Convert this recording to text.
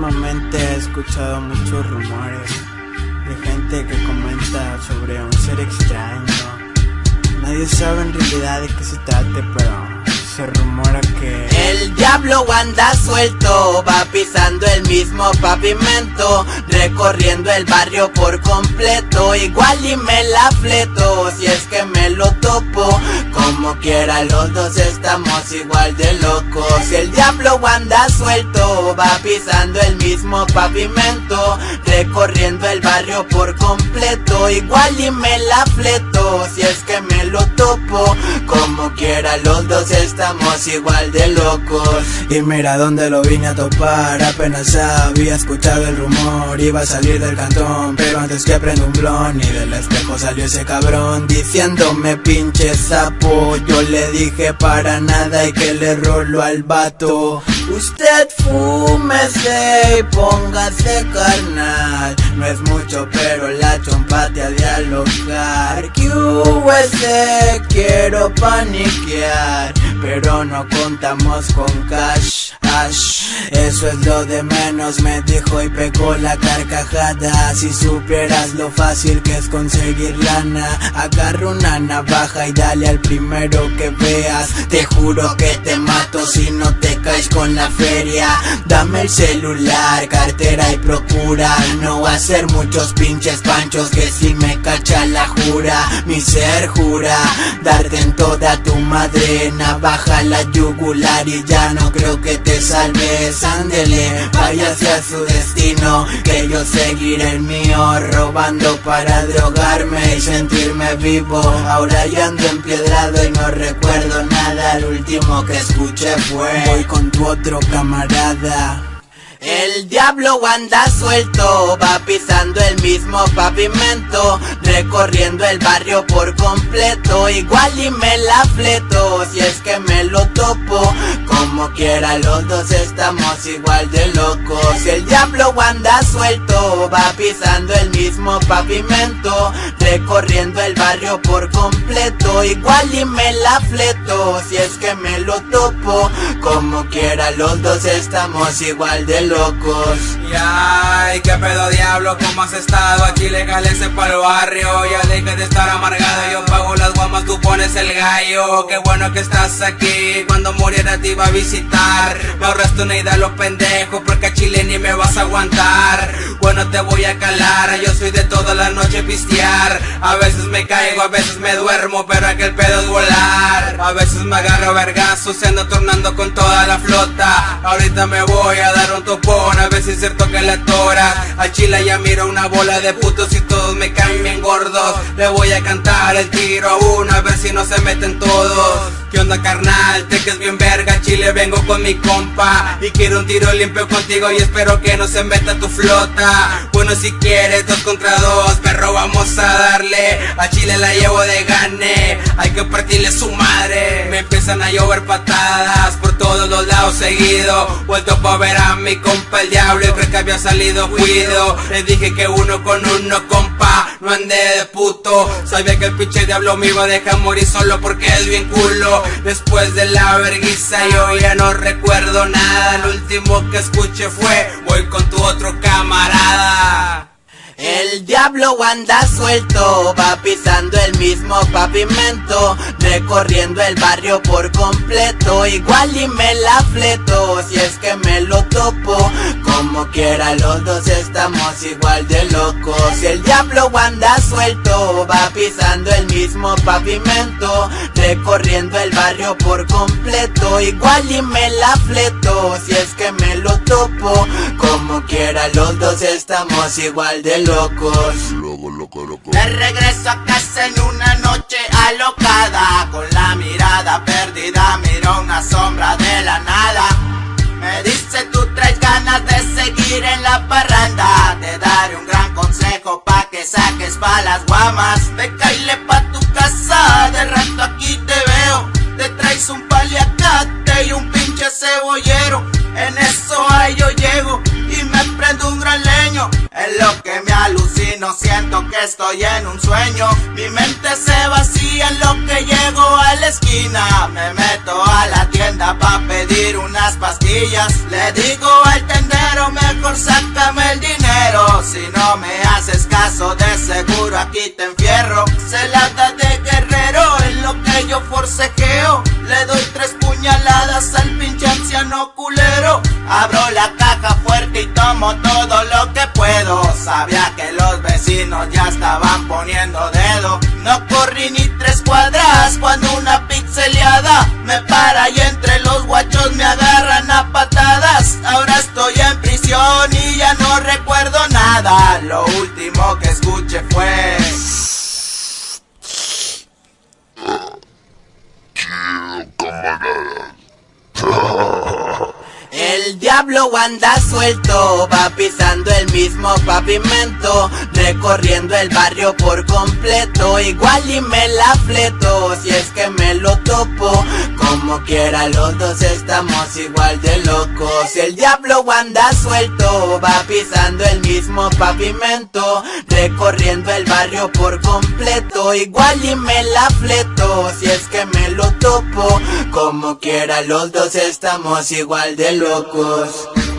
Últimamente he escuchado muchos rumores de gente que comenta sobre un ser extraño. Nadie sabe en realidad de qué se trate, pero se rumora que el diablo anda suelto, va pisando el mismo pavimento, recorriendo el barrio por completo. Igual y me la fleto, si es que me lo topo. Como quiera los dos estamos igual de locos. El diablo anda suelto, va pisando el mismo pavimento, recorriendo el barrio por completo. Igual y me la fleto, si es que me lo topo. Como quiera los dos estamos igual de locos. Y mira dónde lo vine a topar. Apenas había escuchado el rumor, iba a salir del cantón, pero antes que prenda un blon, y del espejo salió ese cabrón diciéndome pinche sapo. Yo le dije para nada y que le rolo al vato. Usted fúmese y póngase carnal. No es mucho pero la chompa te ha de alojar. QS, quiero paniquear, pero no contamos con cash. Eso es lo de menos, me dijo y pegó la carcajada. Si supieras lo fácil que es conseguir lana, agarra una navaja y dale al primero que veas. Te juro que te mato si no te caes con la feria. Dame el celular, cartera y procura no hacer muchos pinches panchos, que si me cacha la jura. Mi ser jura darte en toda tu madre, navaja la yugular, y ya no creo que te salves. Ándele, vaya hacia su destino, que yo seguiré el mío, robando para drogarme y sentirme vivo. Ahora yo ando empiedrado y no recuerdo nada. Lo último que escuché fue: voy con tu otro camarada. El diablo anda suelto, va pisando el mismo pavimento, recorriendo el barrio por completo. Igual y me la fleto, si es que me lo topo. Como quiera los dos estamos igual de locos. El diablo anda suelto, va pisando el mismo pavimento, recorriendo el barrio por completo. Igual y me la fleto, si es que me lo topo. Como quiera los dos estamos igual de locos. Y ay, qué pedo diablo, ¿cómo has estado? Aquí legálese pa'l barrio, ya deja de estar amargado. Yo pago las guamas, tú pones el gallo. Qué bueno que estás aquí, cuando muriera te iba a visitar. Me ahorraste una idea a los pendejos, porque a Chile ni me vas a aguantar. Bueno, te voy a calar, yo soy de toda la noche pistear. A veces me caigo, a veces me duermo, pero aquel pedo es volar. A veces me agarro vergazos, se ando tornando con toda la flota. Ahorita me voy a dar un topón, a ver si es cierto que la tora. A Chile ya miro una bola de putos y todos me caen bien gordos. Le voy a cantar el tiro a uno, a ver si no se meten todos. ¿Qué onda carnal? Te que es bien verga, Chile vengo con mi compa y quiero un tiro limpio contigo y espero que no se meta tu flota. Bueno, si quieres 2 contra 2, perro, vamos a darle. A Chile la llevo de gane, hay que partirle su madre. Me empiezan a llover patadas por todos los lados seguido. Vuelto pa' ver a mi compa el diablo y creo que había salido cuido. Le dije que uno con uno, compa, no ande de puto. Sabía que el pinche diablo me iba a dejar morir solo porque es bien culo. Después de la verguiza yo ya no recuerdo nada. Lo último que escuché fue: voy con tu otro camarada. El diablo anda suelto, va pisando el mismo pavimento, recorriendo el barrio por completo. Igual y me la fleto, si es que me lo topo. Como quiera los dos estamos igual de locos. El diablo anda suelto, va pisando el mismo pavimento, recorriendo el barrio por completo. Igual y me la fleto, si es que me lo topo. Como quiera los dos estamos igual de locos. De regreso a casa en una noche alocada, con la mirada perdida miro una sombra de la nada. Me dice: tú traes ganas de seguir en la parranda, te daré un gran consejo pa' que saques pa' las guamas. Ve, caile pa' tu casa, de rato aquí te veo. Te traes un paliacate y un pinche cebollero. En eso ahí yo llego y me prendo un gran leño. En lo que me alucino siento que estoy en un sueño. Mi mente se vacía en lo que llego a la esquina. Me meto a la tienda pa' pedir unas pastillas. Le digo al tendero: mejor sácame el dinero. Si no me haces caso, de seguro aquí te enfierro. Se la da de guerrero en lo que yo forcejeo. Le doy 3 puñaladas al pinche anciano culero. Abro la caja fuerte y tomo todo lo que puedo. Sabía que los vecinos ya estaban poniendo dedo. No corrí ni 3 cuadras cuando una pixeleada me para y entre los guachos me agarran a patadas. Ahora estoy en prisión y ya no recuerdo nada. Lo último que escuché fue: el diablo anda suelto, va pisando el mismo pavimento, recorriendo el barrio por completo. Igual y me la fleto, si es que me lo topo. Como quiera los dos estamos igual de locos. El diablo anda suelto, va pisando el mismo pavimento, recorriendo el barrio por completo. Igual y me la fleto, si es que me lo topo. Como quiera los dos estamos igual de locos.